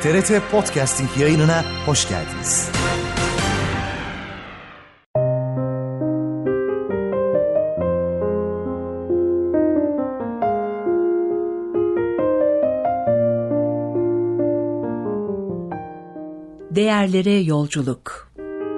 TRT Podcasting yayınına hoş geldiniz. Değerlere yolculuk.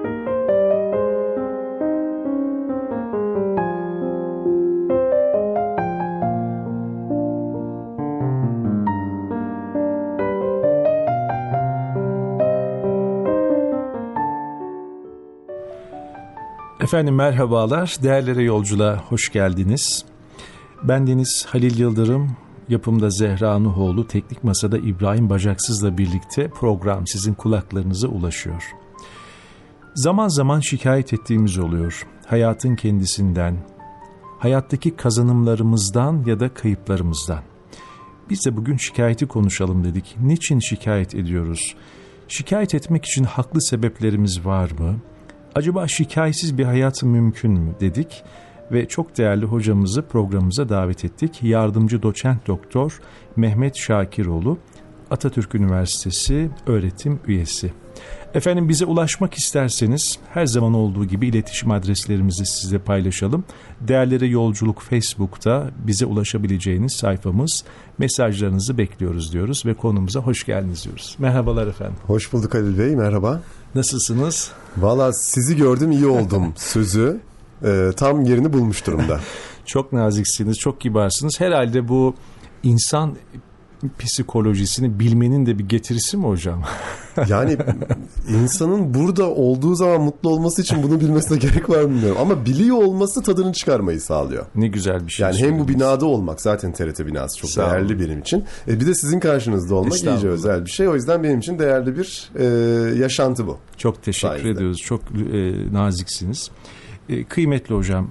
Efendim merhabalar, Değerlere Yolculuğa hoş geldiniz. Bendeniz Halil Yıldırım, yapımda Zehra Nuhoğlu, teknik masada İbrahim Bacaksız'la birlikte program sizin kulaklarınıza ulaşıyor. Zaman zaman şikayet ettiğimiz oluyor. Hayatın kendisinden, hayattaki kazanımlarımızdan ya da kayıplarımızdan. Biz de bugün şikayeti konuşalım dedik. Niçin şikayet ediyoruz? Şikayet etmek için haklı sebeplerimiz var mı? Acaba şikayetsiz bir hayat mümkün mü dedik ve çok değerli hocamızı programımıza davet ettik. Yardımcı doçent doktor Mehmet Şakiroğlu, Atatürk Üniversitesi öğretim üyesi. Efendim bize ulaşmak isterseniz her zaman olduğu gibi iletişim adreslerimizi size paylaşalım. Değerlere Yolculuk Facebook'ta bize ulaşabileceğiniz sayfamız. Mesajlarınızı bekliyoruz diyoruz ve konumuza hoş geldiniz diyoruz. Merhabalar efendim. Hoş bulduk Halil Bey, merhaba. Nasılsınız? Valla sizi gördüm iyi oldum sözü tam yerini bulmuş durumda. Çok naziksiniz, çok kibarsınız. Herhalde bu insan psikolojisini bilmenin de bir getirisi mi hocam? Yani insanın burada olduğu zaman mutlu olması için bunu bilmesine gerek var mı bilmiyorum. Ama biliyor olması tadını çıkarmayı sağlıyor. Ne güzel bir şey. Yani hem bu binada olmak, zaten TRT binası çok değerli benim için. Bir de sizin karşınızda olmak iyice özel bir şey. O yüzden benim için değerli bir yaşantı bu. Çok teşekkür ediyoruz. Çok naziksiniz. Kıymetli hocam,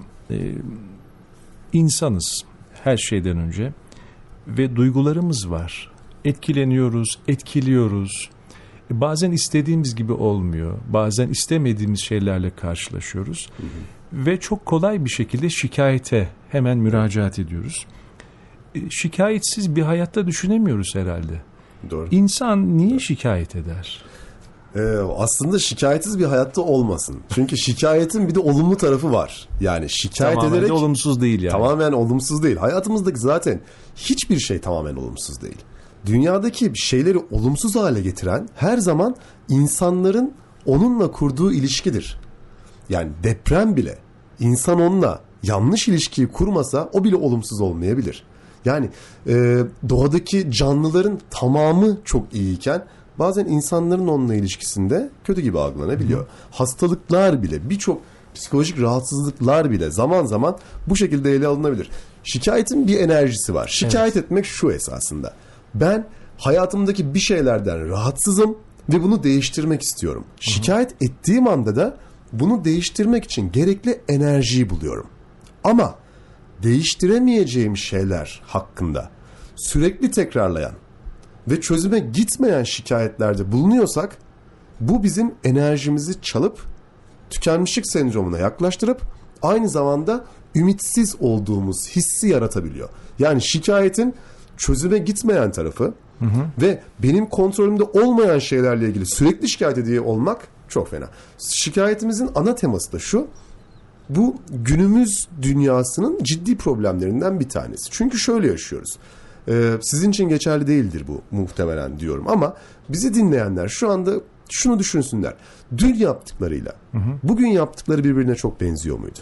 insanız her şeyden önce. Ve duygularımız var. Etkileniyoruz, etkiliyoruz. Bazen istediğimiz gibi olmuyor. Bazen istemediğimiz şeylerle karşılaşıyoruz. Hı hı. Ve çok kolay bir şekilde şikayete hemen müracaat ediyoruz. Şikayetsiz bir hayatta düşünemiyoruz herhalde. Doğru. İnsan niye şikayet eder? Aslında şikayetsiz bir hayatta olmasın. Çünkü şikayetin bir de olumlu tarafı var. Yani şikayet tamamen ederek... Tamamen olumsuz değil yani. Tamamen olumsuz değil. Hayatımızdaki zaten hiçbir şey tamamen olumsuz değil. Dünyadaki şeyleri olumsuz hale getiren her zaman insanların onunla kurduğu ilişkidir. Yani deprem bile insan onunla yanlış ilişkiyi kurmasa o bile olumsuz olmayabilir. Yani doğadaki canlıların tamamı çok iyiyken bazen insanların onunla ilişkisinde kötü gibi algılanabiliyor. Hastalıklar bile, birçok psikolojik rahatsızlıklar bile zaman zaman bu şekilde ele alınabilir. Şikayetin bir enerjisi var. Şikayet etmek şu esasında. Ben hayatımdaki bir şeylerden rahatsızım ve bunu değiştirmek istiyorum. Şikayet ettiğim anda da bunu değiştirmek için gerekli enerjiyi buluyorum. Ama değiştiremeyeceğim şeyler hakkında sürekli tekrarlayan ve çözüme gitmeyen şikayetlerde bulunuyorsak bu bizim enerjimizi çalıp tükenmişlik sendromuna yaklaştırıp aynı zamanda ümitsiz olduğumuz hissi yaratabiliyor. Yani şikayetin çözüme gitmeyen tarafı ve benim kontrolümde olmayan şeylerle ilgili sürekli şikayet ediyor olmak çok fena. Şikayetimizin ana teması da şu: bu günümüz dünyasının ciddi problemlerinden bir tanesi. Çünkü şöyle yaşıyoruz. Sizin için geçerli değildir bu muhtemelen diyorum ama bizi dinleyenler şu anda şunu düşünsünler. Dün yaptıklarıyla bugün yaptıkları birbirine çok benziyor muydu?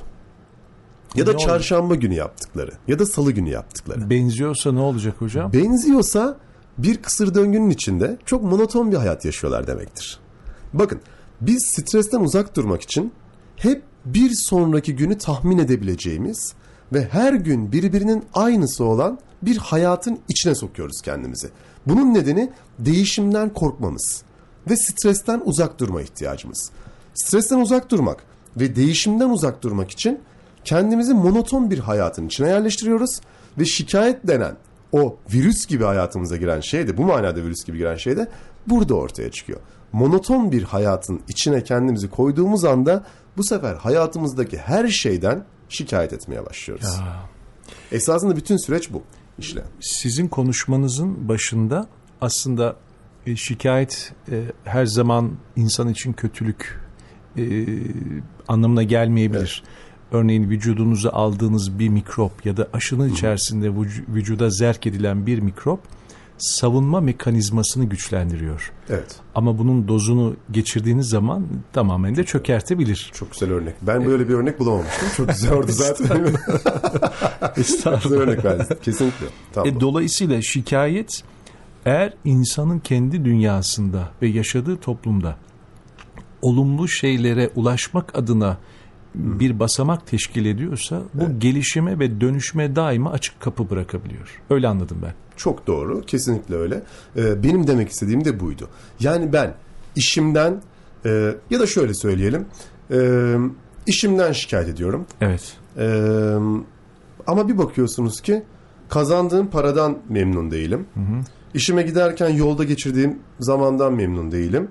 Ya da çarşamba günü yaptıkları ya da salı günü yaptıkları. Benziyorsa ne olacak hocam? Benziyorsa bir kısır döngünün içinde çok monoton bir hayat yaşıyorlar demektir. Bakın, biz stresten uzak durmak için hep bir sonraki günü tahmin edebileceğimiz ve her gün birbirinin aynısı olan bir hayatın içine sokuyoruz kendimizi. Bunun nedeni değişimden korkmamız ve stresten uzak durma ihtiyacımız. Stresten uzak durmak ve değişimden uzak durmak için kendimizi monoton bir hayatın içine yerleştiriyoruz ve şikayet denen o virüs gibi hayatımıza giren şey de, bu manada virüs gibi giren şey de burada ortaya çıkıyor. Monoton bir hayatın içine kendimizi koyduğumuz anda bu sefer hayatımızdaki her şeyden şikayet etmeye başlıyoruz. Ya. Esasında bütün süreç bu işlem. Sizin konuşmanızın başında aslında Şikayet her zaman insan için kötülük anlamına gelmeyebilir. Evet. Örneğin vücudunuza aldığınız bir mikrop ya da aşının içerisinde vücuda zerk edilen bir mikrop savunma mekanizmasını güçlendiriyor. Evet. Ama bunun dozunu geçirdiğiniz zaman tamamen de çökertebilir. Çok güzel örnek. Ben böyle bir örnek bulamamıştım. Çok güzel orada zaten. Güzel örnek verdin. Kesinlikle. Tamam. Dolayısıyla şikayet eğer insanın kendi dünyasında ve yaşadığı toplumda olumlu şeylere ulaşmak adına bir basamak teşkil ediyorsa bu gelişime ve dönüşme daima açık kapı bırakabiliyor. Öyle anladım ben. Çok doğru. Kesinlikle öyle. Benim demek istediğim de buydu. Yani ben işimden ya da şöyle söyleyelim, işimden şikayet ediyorum. Evet. Ama bir bakıyorsunuz ki kazandığım paradan memnun değilim. Hı hı. İşime giderken yolda geçirdiğim zamandan memnun değilim.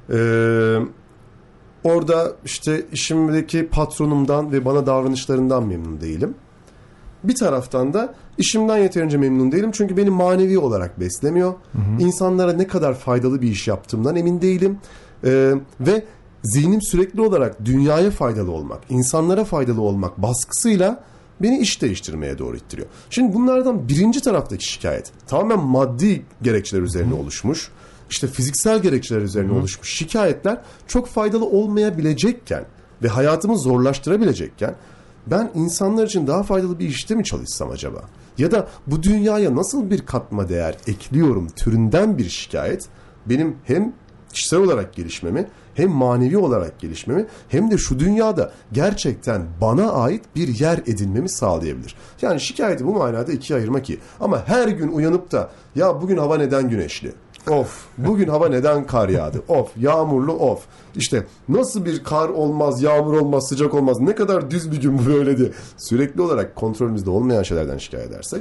Orada işte işimdeki patronumdan ve bana davranışlarından memnun değilim. Bir taraftan da işimden yeterince memnun değilim. Çünkü beni manevi olarak beslemiyor. Hı hı. İnsanlara ne kadar faydalı bir iş yaptığımdan emin değilim. Ve zihnim sürekli olarak dünyaya faydalı olmak, insanlara faydalı olmak baskısıyla beni iş değiştirmeye doğru ittiriyor. Şimdi bunlardan birinci taraftaki şikayet tamamen maddi gerekçeler üzerine oluşmuş. İşte fiziksel gerekçeler üzerine oluşmuş şikayetler çok faydalı olmayabilecekken ve hayatımı zorlaştırabilecekken ben insanlar için daha faydalı bir işte mi çalışsam acaba? Ya da bu dünyaya nasıl bir katma değer ekliyorum türünden bir şikayet benim hem kişisel olarak gelişmemi hem manevi olarak gelişmemi hem de şu dünyada gerçekten bana ait bir yer edinmemi sağlayabilir. Yani şikayeti bu manada ikiye ayırmak iyi. Ama her gün uyanıp da ya bugün hava neden güneşli? Of, bugün hava neden kar yağdı? Of, yağmurlu of. İşte nasıl bir kar olmaz, yağmur olmaz, sıcak olmaz. Ne kadar düz bir gün bu böyle diye. Sürekli olarak kontrolümüzde olmayan şeylerden şikayet edersek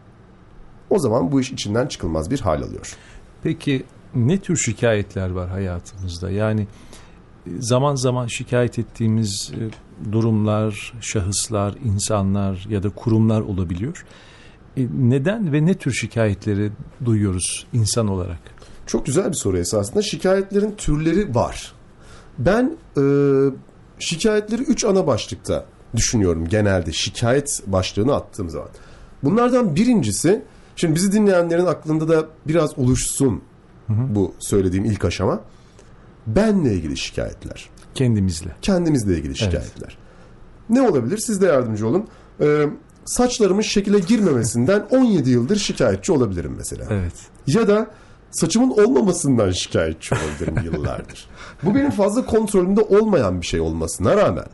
o zaman bu iş içinden çıkılmaz bir hal alıyor. Peki ne tür şikayetler var hayatımızda? Yani zaman zaman şikayet ettiğimiz durumlar, şahıslar, insanlar ya da kurumlar olabiliyor. Neden ve ne tür şikayetleri duyuyoruz insan olarak? Çok güzel bir soru esasında. Şikayetlerin türleri var. Ben şikayetleri 3 ana başlıkta düşünüyorum genelde şikayet başlığını attığım zaman. Bunlardan birincisi, şimdi bizi dinleyenlerin aklında da biraz oluşsun bu söylediğim ilk aşama. Benle ilgili şikayetler. Kendimizle ilgili şikayetler. Evet. Ne olabilir? Siz de yardımcı olun. Saçlarımın şekile girmemesinden 17 yıldır şikayetçi olabilirim mesela. Evet. Ya da saçımın olmamasından şikayetçi olabilirim yıllardır. Bu benim fazla kontrolümde olmayan bir şey olmasına rağmen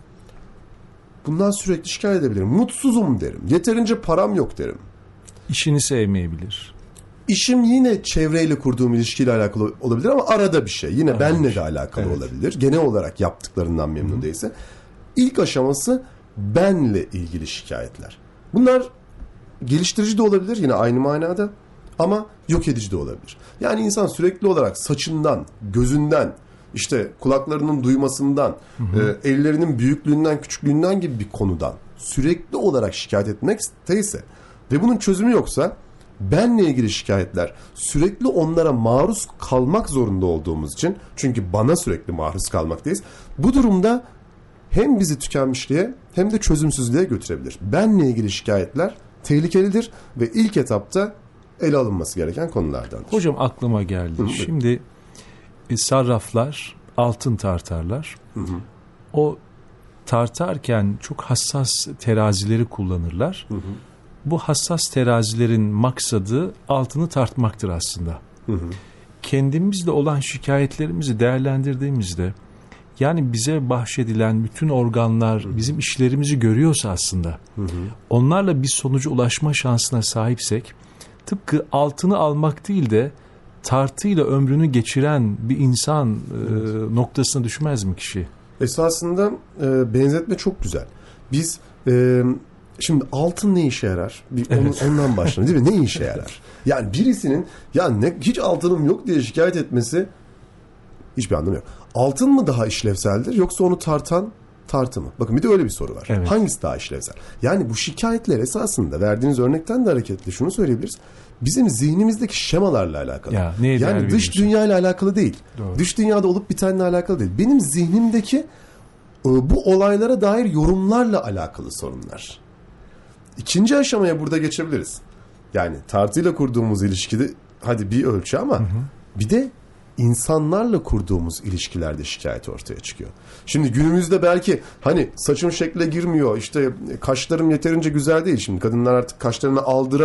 bundan sürekli şikayet edebilirim. Mutsuzum derim. Yeterince param yok derim. İşini sevmeyebilir. İşim yine çevreyle kurduğum ilişkiyle alakalı olabilir ama arada bir şey. Yine benle de alakalı olabilir. Genel olarak yaptıklarından memnun değilse. İlk aşaması benle ilgili şikayetler. Bunlar geliştirici de olabilir yine aynı manada ama yok edici de olabilir. Yani insan sürekli olarak saçından, gözünden, işte kulaklarının duymasından, ellerinin büyüklüğünden, küçüklüğünden gibi bir konudan sürekli olarak şikayet etmekteyse ve bunun çözümü yoksa benle ilgili şikayetler sürekli onlara maruz kalmak zorunda olduğumuz için, çünkü bana sürekli maruz kalmaktayız. Bu durumda hem bizi tükenmişliğe hem de çözümsüzlüğe götürebilir. Benle ilgili şikayetler tehlikelidir ve ilk etapta ele alınması gereken konulardandır. Hocam aklıma geldi. Şimdi sarraflar altın tartarlar. O tartarken çok hassas terazileri kullanırlar. Bu hassas terazilerin maksadı altını tartmaktır aslında. Kendimizle olan şikayetlerimizi değerlendirdiğimizde, yani bize bahşedilen bütün organlar bizim işlerimizi görüyorsa aslında, onlarla bir sonuca ulaşma şansına sahipsek, tıpkı altını almak değil de tartıyla ömrünü geçiren bir insan noktasına düşmez mi kişi? Esasında benzetme çok güzel. Biz şimdi altın ne işe yarar? Ondan başlayalım değil mi? Ne işe yarar? Yani birisinin hiç altınım yok diye şikayet etmesi hiçbir anlamı yok. Altın mı daha işlevseldir yoksa onu tartı mı? Bakın bir de öyle bir soru var. Evet. Hangisi daha işlevsel? Yani bu şikayetler esasında verdiğiniz örnekten de hareketle şunu söyleyebiliriz. Bizim zihnimizdeki şemalarla alakalı. Ya, neye değer yani dış veriyorsun? dünyayla alakalı değil. Doğru. Dış dünyada olup bitenle alakalı değil. Benim zihnimdeki bu olaylara dair yorumlarla alakalı sorunlar. İkinci aşamaya burada geçebiliriz. Yani tartıyla kurduğumuz ilişkide hadi bir ölçü ama bir de insanlarla kurduğumuz ilişkilerde şikayet ortaya çıkıyor. Şimdi günümüzde belki hani saçım şekle girmiyor, işte kaşlarım yeterince güzel değil. Şimdi kadınlar artık kaşlarını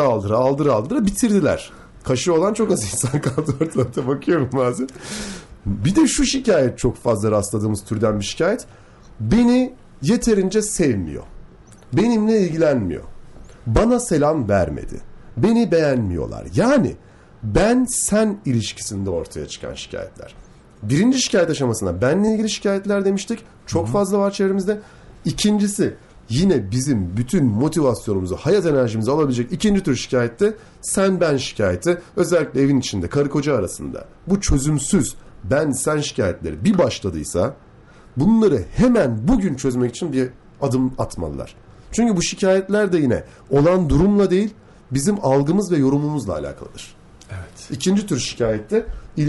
aldıra bitirdiler. Kaşı olan çok az insan kaldı ortada, bakıyorum bazen. Bir de şu şikayet çok fazla rastladığımız türden bir şikayet. Beni yeterince sevmiyor. Benimle ilgilenmiyor. Bana selam vermedi. Beni beğenmiyorlar. Yani ben sen ilişkisinde ortaya çıkan şikayetler. Birinci şikayet aşamasında benle ilgili şikayetler demiştik. Çok fazla var çevremizde. İkincisi yine bizim bütün motivasyonumuzu, hayat enerjimizi alabilecek ikinci tür şikayette sen ben şikayeti. Özellikle evin içinde karı koca arasında bu çözümsüz ben sen şikayetleri bir başladıysa bunları hemen bugün çözmek için bir adım atmalılar. Çünkü bu şikayetler de yine olan durumla değil, bizim algımız ve yorumumuzla alakalıdır. Evet. İkinci tür şikayette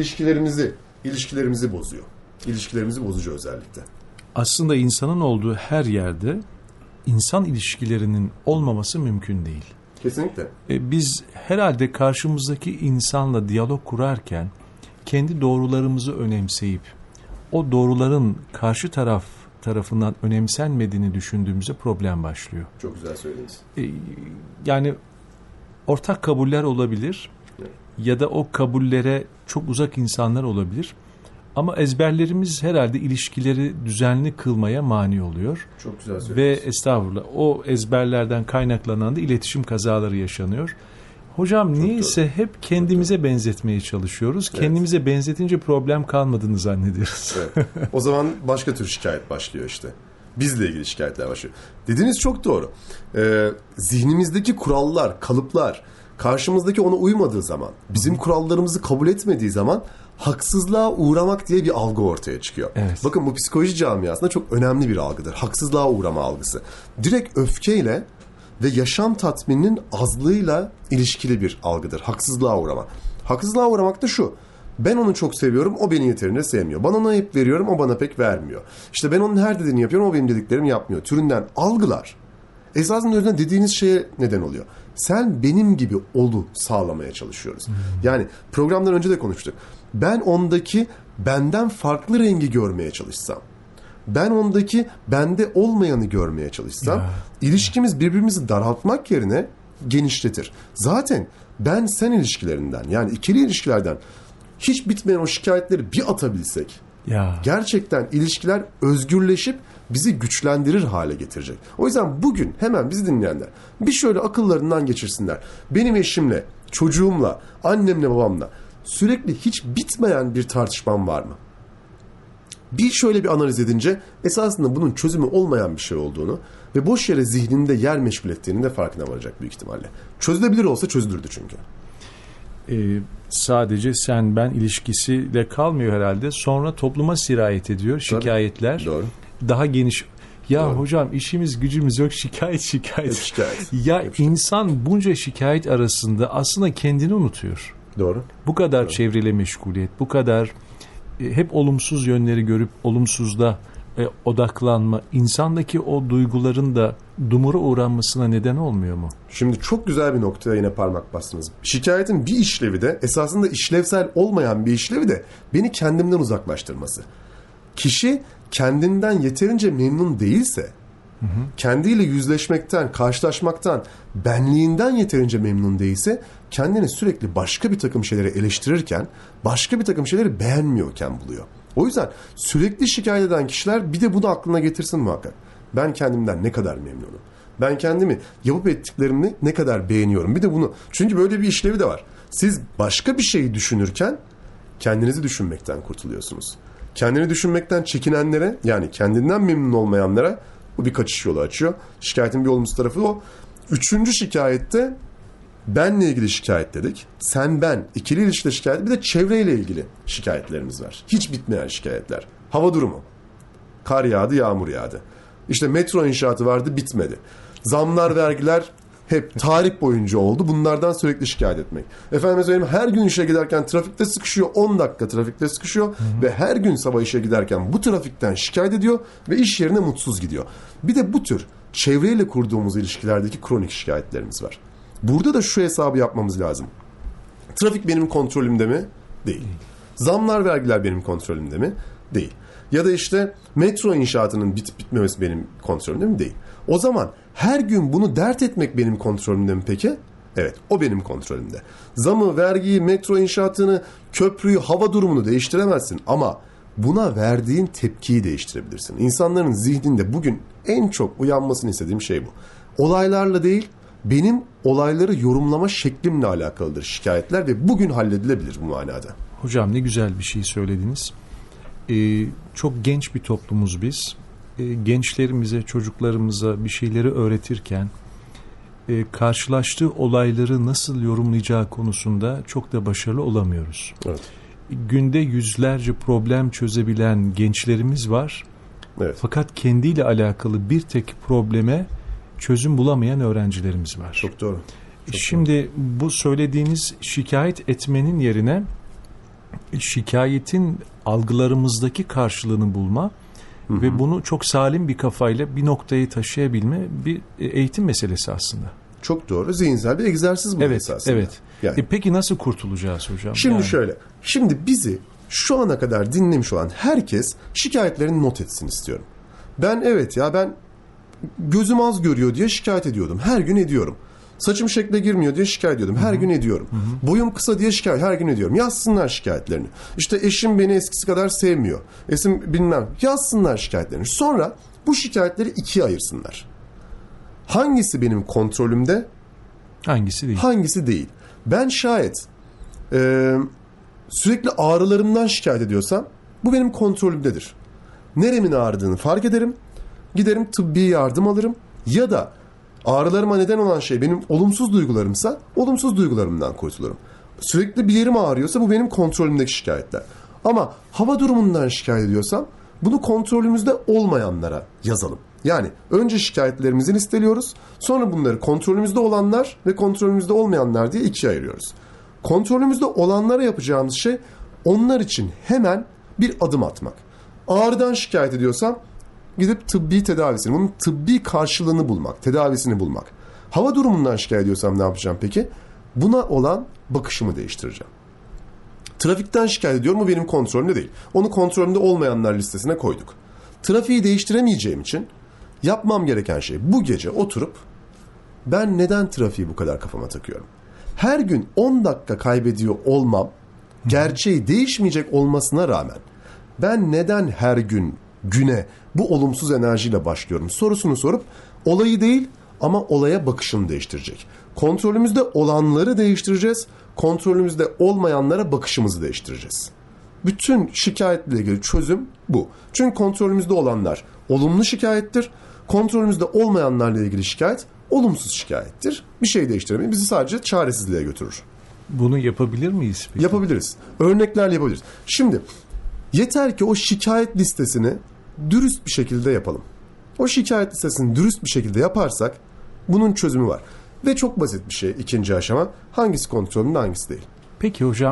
ilişkilerimizi bozuyor. İlişkilerimizi bozucu özellikle. Aslında insanın olduğu her yerde insan ilişkilerinin olmaması mümkün değil. Kesinlikle. Biz herhalde karşımızdaki insanla diyalog kurarken kendi doğrularımızı önemseyip o doğruların karşı tarafından önemsenmediğini düşündüğümüzde problem başlıyor. Çok güzel söylediniz. Yani ortak kabuller olabilir ya da o kabullere çok uzak insanlar olabilir. Ama ezberlerimiz herhalde ilişkileri düzenli kılmaya mani oluyor. Çok güzel söylediniz. Ve estağfurullah o ezberlerden kaynaklanan da iletişim kazaları yaşanıyor. Hocam çok niyeyse doğru. hep kendimize benzetmeye çalışıyoruz. Evet. Kendimize benzetince problem kalmadığını zannediyoruz. Evet. O zaman başka tür şikayet başlıyor işte. Bizle ilgili şikayetler başlıyor. Dediğiniz çok doğru. Zihnimizdeki kurallar, kalıplar karşımızdaki ona uymadığı zaman, bizim kurallarımızı kabul etmediği zaman haksızlığa uğramak diye bir algı ortaya çıkıyor. Evet. Bakın bu psikoloji camiasında çok önemli bir algıdır. Haksızlığa uğrama algısı. Direkt öfkeyle ve yaşam tatmininin azlığıyla ilişkili bir algıdır. Haksızlığa uğrama. Haksızlığa uğramak da şu. Ben onu çok seviyorum, o beni yeterince sevmiyor. Bana ona hep veriyorum, o bana pek vermiyor. İşte ben onun her dediğini yapıyorum, o benim dediklerimi yapmıyor. Türünden algılar esasında özünde dediğiniz şeye neden oluyor. Sen benim gibi olu sağlamaya çalışıyoruz. Yani programdan önce de konuştuk. Ben ondaki benden farklı rengi görmeye çalışsam, ben ondaki bende olmayanı görmeye çalışsam, ilişkimiz birbirimizi daraltmak yerine genişletir. Zaten ben sen ilişkilerinden, yani ikili ilişkilerden hiç bitmeyen o şikayetleri bir atabilsek, gerçekten ilişkiler özgürleşip bizi güçlendirir hale getirecek. O yüzden bugün hemen bizi dinleyenler bir şöyle akıllarından geçirsinler. Benim eşimle, çocuğumla, annemle, babamla sürekli hiç bitmeyen bir tartışmam var mı? Bir şöyle bir analiz edince esasında bunun çözümü olmayan bir şey olduğunu ve boş yere zihninde yer meşgul ettiğinin de farkına varacak büyük ihtimalle. Çözülebilir olsa çözülürdü çünkü. Sadece sen ben ilişkisiyle kalmıyor herhalde. Sonra topluma sirayet ediyor şikayetler. Doğru. Daha geniş. Ya Doğru. hocam işimiz gücümüz yok, şikayet. Ya Hep insan bunca şikayet arasında aslında kendini unutuyor. Doğru. Bu kadar çevreyle meşguliyet, bu kadar hep olumsuz yönleri görüp olumsuzda odaklanma, insandaki o duyguların da dumura uğranmasına neden olmuyor mu? Şimdi çok güzel bir noktaya yine parmak bastınız. Şikayetin bir işlevi de esasında işlevsel olmayan bir işlevi de beni kendimden uzaklaştırması. Kişi kendinden yeterince memnun değilse, kendiyle yüzleşmekten, karşılaşmaktan, benliğinden yeterince memnun değilse, kendini sürekli başka bir takım şeyleri eleştirirken, başka bir takım şeyleri beğenmiyorken buluyor. O yüzden sürekli şikayet eden kişiler bir de bunu aklına getirsin muhakkak. Ben kendimden ne kadar memnunum? Ben kendimi yapıp ettiklerimi ne kadar beğeniyorum? Bir de bunu. Çünkü böyle bir işlevi de var. Siz başka bir şeyi düşünürken kendinizi düşünmekten kurtuluyorsunuz. Kendini düşünmekten çekinenlere, yani kendinden memnun olmayanlara bu bir kaçış yolu açıyor. Şikayetin bir olumsuz tarafı o. Üçüncü şikayette benle ilgili şikayet dedik. Sen ben, ikili ilişkide şikayet, bir de çevreyle ilgili şikayetlerimiz var. Hiç bitmeyen şikayetler. Hava durumu. Kar yağdı, yağmur yağdı. İşte metro inşaatı vardı, bitmedi. Zamlar, vergiler hep tarih boyunca oldu. Bunlardan sürekli şikayet etmek. Efendim söyleyeyim, her gün işe giderken trafikte sıkışıyor. 10 dakika trafikte sıkışıyor. Ve her gün sabah işe giderken bu trafikten şikayet ediyor. Ve iş yerine mutsuz gidiyor. Bir de bu tür çevreyle kurduğumuz ilişkilerdeki kronik şikayetlerimiz var. Burada da şu hesabı yapmamız lazım. Trafik benim kontrolümde mi? Değil. Zamlar, vergiler benim kontrolümde mi? Değil. Ya da işte metro inşaatının bitip bitmemesi benim kontrolümde mi? Değil. O zaman her gün bunu dert etmek benim kontrolümde mi peki? Evet, o benim kontrolümde. Zamı, vergiyi, metro inşaatını, köprüyü, hava durumunu değiştiremezsin ama buna verdiğin tepkiyi değiştirebilirsin. İnsanların zihninde bugün en çok uyanmasını istediğim şey bu. Olaylarla değil, benim olayları yorumlama şeklimle alakalıdır şikayetler ve bugün halledilebilir bu manada. Hocam ne güzel bir şey söylediniz. Çok genç bir toplumuz biz. Gençlerimize, çocuklarımıza bir şeyleri öğretirken karşılaştığı olayları nasıl yorumlayacağı konusunda çok da başarılı olamıyoruz. Evet. Günde yüzlerce problem çözebilen gençlerimiz var. Evet. Fakat kendiyle alakalı bir tek probleme çözüm bulamayan öğrencilerimiz var. Çok doğru. Şimdi bu söylediğiniz şikayet etmenin yerine şikayetin algılarımızdaki karşılığını bulma ve bunu çok salim bir kafayla bir noktaya taşıyabilme bir eğitim meselesi aslında. Çok doğru. Zihinsel bir egzersiz bu esasında. Evet. Yani. Peki nasıl kurtulacağız hocam? Şimdi şöyle. Şimdi bizi şu ana kadar dinlemiş olan herkes şikayetlerini not etsin istiyorum. Ben gözüm az görüyor diye şikayet ediyordum. Her gün ediyorum. Saçım şekle girmiyor diye şikayet ediyordum. Her gün ediyorum. Boyum kısa diye her gün ediyorum. Yazsınlar şikayetlerini. İşte eşim beni eskisi kadar sevmiyor. Yazsınlar şikayetlerini. Sonra bu şikayetleri ikiye ayırsınlar. Hangisi benim kontrolümde? Hangisi değil? Hangisi değil? Ben şayet sürekli ağrılarımdan şikayet ediyorsam bu benim kontrolümdedir. Neremin ağrıdığını fark ederim. Giderim tıbbi yardım alırım. Ya da ağrılarıma neden olan şey benim olumsuz duygularımsa olumsuz duygularımdan kurtulurum. Sürekli bir yerim ağrıyorsa bu benim kontrolümdeki şikayetler. Ama hava durumundan şikayet ediyorsam bunu kontrolümüzde olmayanlara yazalım. Yani önce şikayetlerimizi listeliyoruz. Sonra bunları kontrolümüzde olanlar ve kontrolümüzde olmayanlar diye ikiye ayırıyoruz. Kontrolümüzde olanlara yapacağımız şey onlar için hemen bir adım atmak. Ağrıdan şikayet ediyorsam gidip tıbbi tedavisini, bunun tıbbi karşılığını bulmak, tedavisini bulmak. Hava durumundan şikayet ediyorsam ne yapacağım peki? Buna olan bakışımı değiştireceğim. Trafikten şikayet ediyorum, bu benim kontrolümde değil. Onu kontrolümde olmayanlar listesine koyduk. Trafiği değiştiremeyeceğim için yapmam gereken şey bu gece oturup ben neden trafiği bu kadar kafama takıyorum? Her gün 10 dakika kaybediyor olmam, gerçeği değişmeyecek olmasına rağmen ben neden her güne bu olumsuz enerjiyle başlıyorum sorusunu sorup olayı değil ama olaya bakışını değiştirecek. Kontrolümüzde olanları değiştireceğiz, kontrolümüzde olmayanlara bakışımızı değiştireceğiz. Bütün şikayetle ilgili çözüm bu. Çünkü kontrolümüzde olanlar olumlu şikayettir, kontrolümüzde olmayanlarla ilgili şikayet olumsuz şikayettir. Bir şey değiştiremeyiz, bizi sadece çaresizliğe götürür. Bunu yapabilir miyiz peki? Yapabiliriz. Örneklerle yapabiliriz. Şimdi yeter ki o şikayet listesini dürüst bir şekilde yapalım. O şikayet listesini dürüst bir şekilde yaparsak bunun çözümü var. Ve çok basit bir şey ikinci aşama. Hangisi kontrolünde, hangisi değil. Peki hocam,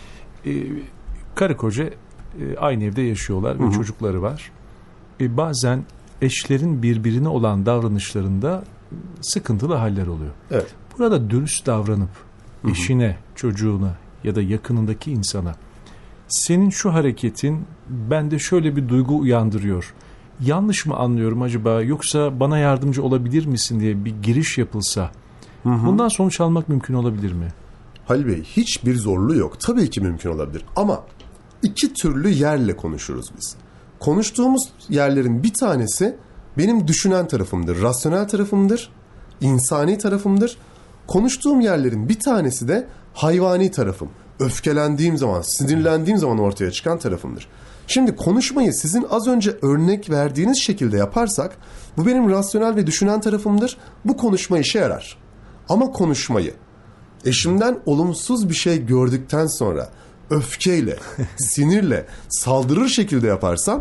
karı koca aynı evde yaşıyorlar ve çocukları var. Bazen eşlerin birbirine olan davranışlarında sıkıntılı haller oluyor. Evet. Burada dürüst davranıp eşine, çocuğuna ya da yakınındaki insana senin şu hareketin bende şöyle bir duygu uyandırıyor. Yanlış mı anlıyorum acaba, yoksa bana yardımcı olabilir misin diye bir giriş yapılsa bundan sonuç almak mümkün olabilir mi? Halil Bey, hiçbir zorluğu yok. Tabii ki mümkün olabilir ama iki türlü yerle konuşuruz biz. Konuştuğumuz yerlerin bir tanesi benim düşünen tarafımdır, rasyonel tarafımdır, insani tarafımdır. Konuştuğum yerlerin bir tanesi de hayvani tarafım. Öfkelendiğim zaman, sinirlendiğim zaman ortaya çıkan tarafımdır. Şimdi konuşmayı sizin az önce örnek verdiğiniz şekilde yaparsak bu benim rasyonel ve düşünen tarafımdır. Bu konuşma işe yarar. Ama konuşmayı eşimden olumsuz bir şey gördükten sonra öfkeyle, sinirle, saldırır şekilde yaparsam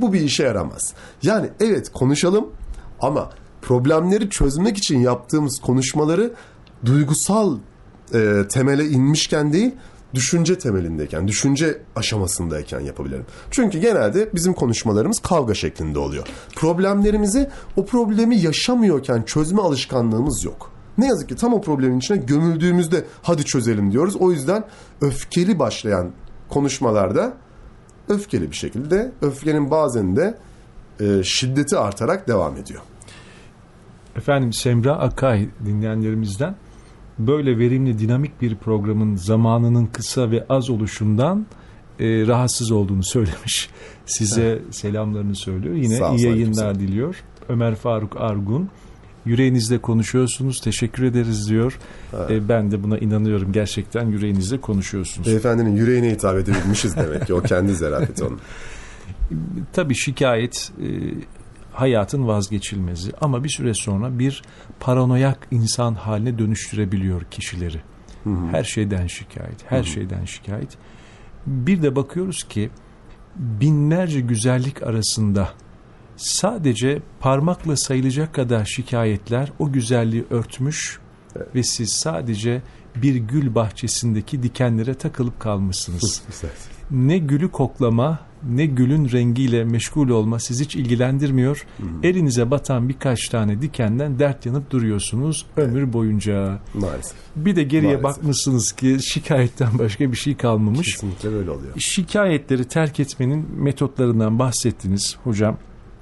Bu bir işe yaramaz. Yani evet konuşalım ama problemleri çözmek için yaptığımız konuşmaları duygusal temele inmişken değil, düşünce temelindeyken, düşünce aşamasındayken yapabilirim. Çünkü genelde bizim konuşmalarımız kavga şeklinde oluyor. Problemlerimizi o problemi yaşamıyorken çözme alışkanlığımız yok. Ne yazık ki tam o problemin içine gömüldüğümüzde hadi çözelim diyoruz. O yüzden öfkeli başlayan konuşmalarda öfkeli bir şekilde, öfkenin bazen de şiddeti artarak devam ediyor. Efendim Semra Akay dinleyenlerimizden böyle verimli dinamik bir programın zamanının kısa ve az oluşundan rahatsız olduğunu söylemiş. Size selamlarını söylüyor. Yine iyi yayınlar diliyor. Ömer Faruk Argun, yüreğinizle konuşuyorsunuz, teşekkür ederiz diyor. Ben de buna inanıyorum, gerçekten yüreğinizle konuşuyorsunuz. Beyefendinin yüreğine hitap edebilmişiz demek ki, o kendi zarafeti onun. Tabii şikayet hayatın vazgeçilmezi ama bir süre sonra bir paranoyak insan haline dönüştürebiliyor kişileri. Her şeyden şikayet, her şeyden şikayet. Bir de bakıyoruz ki binlerce güzellik arasında sadece parmakla sayılacak kadar şikayetler o güzelliği örtmüş ve siz sadece bir gül bahçesindeki dikenlere takılıp kalmışsınız. Ne gülü koklama, ne gülün rengiyle meşgul olma sizi hiç ilgilendirmiyor. Elinize batan birkaç tane dikenden dert yanıp duruyorsunuz ömür boyunca. Maalesef. Bir de geriye bakmışsınız ki şikayetten başka bir şey kalmamış. Kesinlikle böyle oluyor. Şikayetleri terk etmenin metotlarından bahsettiniz hocam.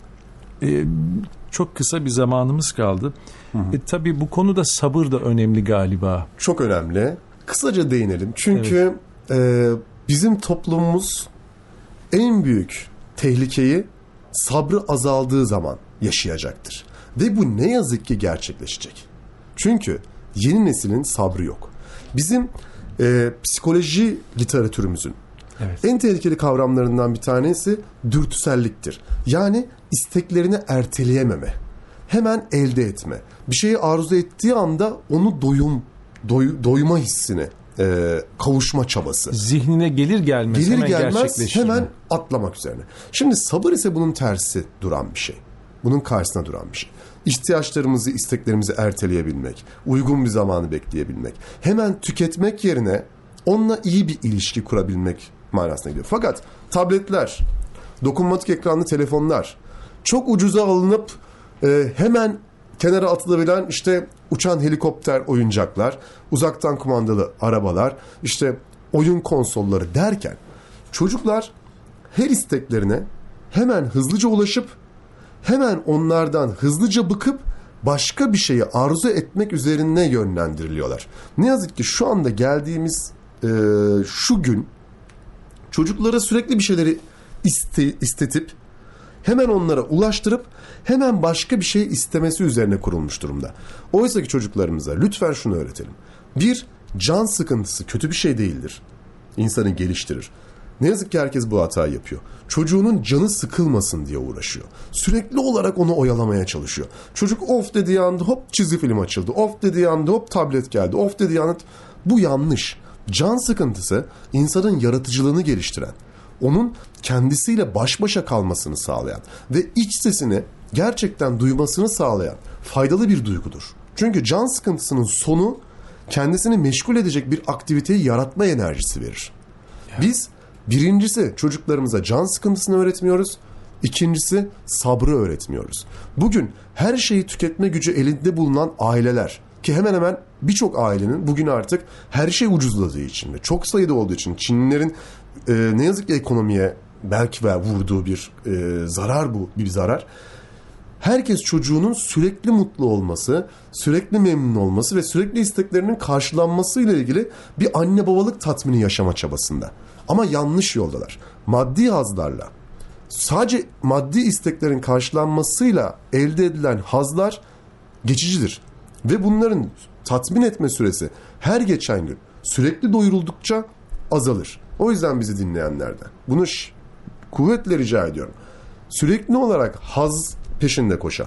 Çok kısa bir zamanımız kaldı. Tabii bu konuda sabır da önemli galiba. Çok önemli. Kısaca değinelim. Çünkü bizim toplumumuz en büyük tehlikeyi sabrı azaldığı zaman yaşayacaktır. Ve bu ne yazık ki gerçekleşecek. Çünkü yeni neslin sabrı yok. Bizim psikoloji literatürümüzün en tehlikeli kavramlarından bir tanesi dürtüselliktir. Yani isteklerini erteleyememe, hemen elde etme. Bir şeyi arzu ettiği anda onu doyuma hissini, kavuşma çabası. Zihnine gelir gelmez hemen atlamak üzerine. Şimdi sabır ise bunun tersi duran bir şey. Bunun karşısına duran bir şey. İhtiyaçlarımızı, isteklerimizi erteleyebilmek, uygun bir zamanı bekleyebilmek, hemen tüketmek yerine onunla iyi bir ilişki kurabilmek manasına gidiyor. Fakat tabletler, dokunmatik ekranlı telefonlar çok ucuza alınıp hemen kenara atılabilen işte uçan helikopter oyuncaklar, uzaktan kumandalı arabalar, işte oyun konsolları derken çocuklar her isteklerine hemen hızlıca ulaşıp hemen onlardan hızlıca bıkıp başka bir şeyi arzu etmek üzerine yönlendiriliyorlar. Ne yazık ki şu anda geldiğimiz şu gün çocuklara sürekli bir şeyleri istetip hemen onlara ulaştırıp hemen başka bir şey istemesi üzerine kurulmuş durumda. Oysa ki çocuklarımıza lütfen şunu öğretelim. Bir, can sıkıntısı kötü bir şey değildir. İnsanı geliştirir. Ne yazık ki herkes bu hatayı yapıyor. Çocuğunun canı sıkılmasın diye uğraşıyor. Sürekli olarak onu oyalamaya çalışıyor. Çocuk of dediği anda hop çizgi film açıldı. Of dediği anda hop tablet geldi. Of dediği anda... Bu yanlış. Can sıkıntısı insanın yaratıcılığını geliştiren, onun kendisiyle baş başa kalmasını sağlayan ve iç sesini gerçekten duymasını sağlayan faydalı bir duygudur. Çünkü can sıkıntısının sonu kendisini meşgul edecek bir aktiviteyi yaratma enerjisi verir. Biz birincisi çocuklarımıza can sıkıntısını öğretmiyoruz. İkincisi sabrı öğretmiyoruz. Bugün her şeyi tüketme gücü elinde bulunan aileler ki hemen hemen birçok ailenin bugün artık her şey ucuzladığı için ve çok sayıda olduğu için Çinlilerin ne yazık ki ekonomiye belki vurduğu bir zarar, bu bir zarar. Herkes çocuğunun sürekli mutlu olması, sürekli memnun olması ve sürekli isteklerinin karşılanmasıyla ilgili bir anne babalık tatmini yaşama çabasında. Ama yanlış yoldalar. Maddi hazlarla, sadece maddi isteklerin karşılanmasıyla elde edilen hazlar geçicidir. Ve bunların tatmin etme süresi her geçen gün sürekli doyuruldukça azalır. O yüzden bizi dinleyenlerden bunu kuvvetle rica ediyorum. Sürekli olarak haz peşinde koşan,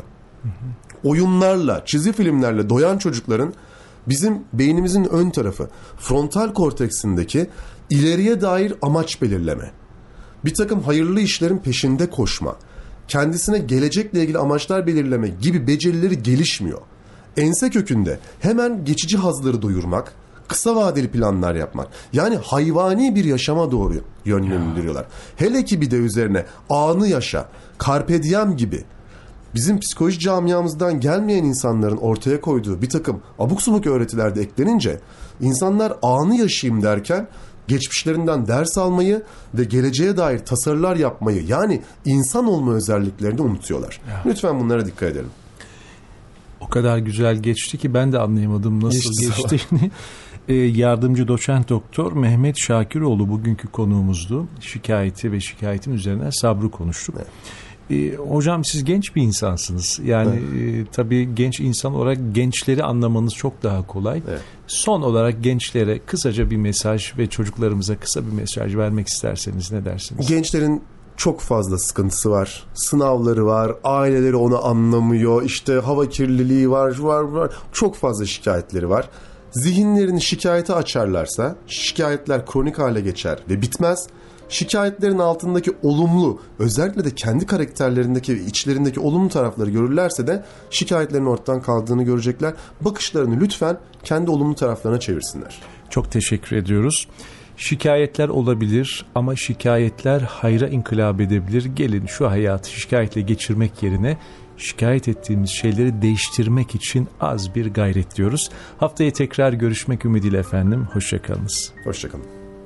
oyunlarla, çizgi filmlerle doyan çocukların bizim beynimizin ön tarafı, frontal korteksindeki ileriye dair amaç belirleme, bir takım hayırlı işlerin peşinde koşma, kendisine gelecekle ilgili amaçlar belirleme gibi becerileri gelişmiyor. Ense kökünde hemen geçici hazları doyurmak, kısa vadeli planlar yapmak. Yani hayvani bir yaşama doğru yönlendiriyorlar. Hele ki bir de üzerine anı yaşa, carpe diem gibi bizim psikoloji camiamızdan gelmeyen insanların ortaya koyduğu bir takım abuk subuk öğretiler de eklenince insanlar anı yaşayayım derken geçmişlerinden ders almayı ve geleceğe dair tasarılar yapmayı, yani insan olma özelliklerini unutuyorlar. Ya. Lütfen bunlara dikkat edelim. O kadar güzel geçti ki ben de anlayamadım nasıl geçtiğini. Yardımcı doçent doktor Mehmet Şakiroğlu bugünkü konuğumuzdu. Şikayeti ve şikayetin üzerine sabrı konuştuk. Evet. Hocam siz genç bir insansınız. Yani tabii genç insan olarak gençleri anlamanız çok daha kolay. Evet. Son olarak gençlere kısaca bir mesaj ve çocuklarımıza kısa bir mesaj vermek isterseniz ne dersiniz? Gençlerin çok fazla sıkıntısı var. Sınavları var. Aileleri onu anlamıyor. İşte hava kirliliği var. Çok fazla şikayetleri var. Zihinlerini şikayete açarlarsa şikayetler kronik hale geçer ve bitmez. Şikayetlerin altındaki olumlu, özellikle de kendi karakterlerindeki ve içlerindeki olumlu tarafları görürlerse de şikayetlerin ortadan kaldığını görecekler. Bakışlarını lütfen kendi olumlu taraflarına çevirsinler. Çok teşekkür ediyoruz. Şikayetler olabilir ama şikayetler hayra inkılap edebilir. Gelin şu hayatı şikayetle geçirmek yerine şikayet ettiğimiz şeyleri değiştirmek için az bir gayret diyoruz. Haftaya tekrar görüşmek ümidiyle efendim. Hoşçakalınız. Hoşçakalın.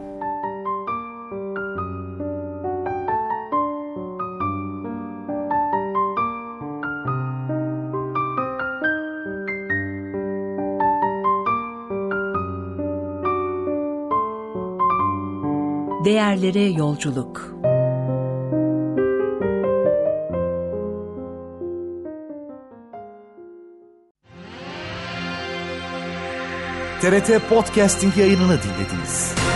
Değerlere yolculuk. TRT Podcasting yayınını dinlediniz.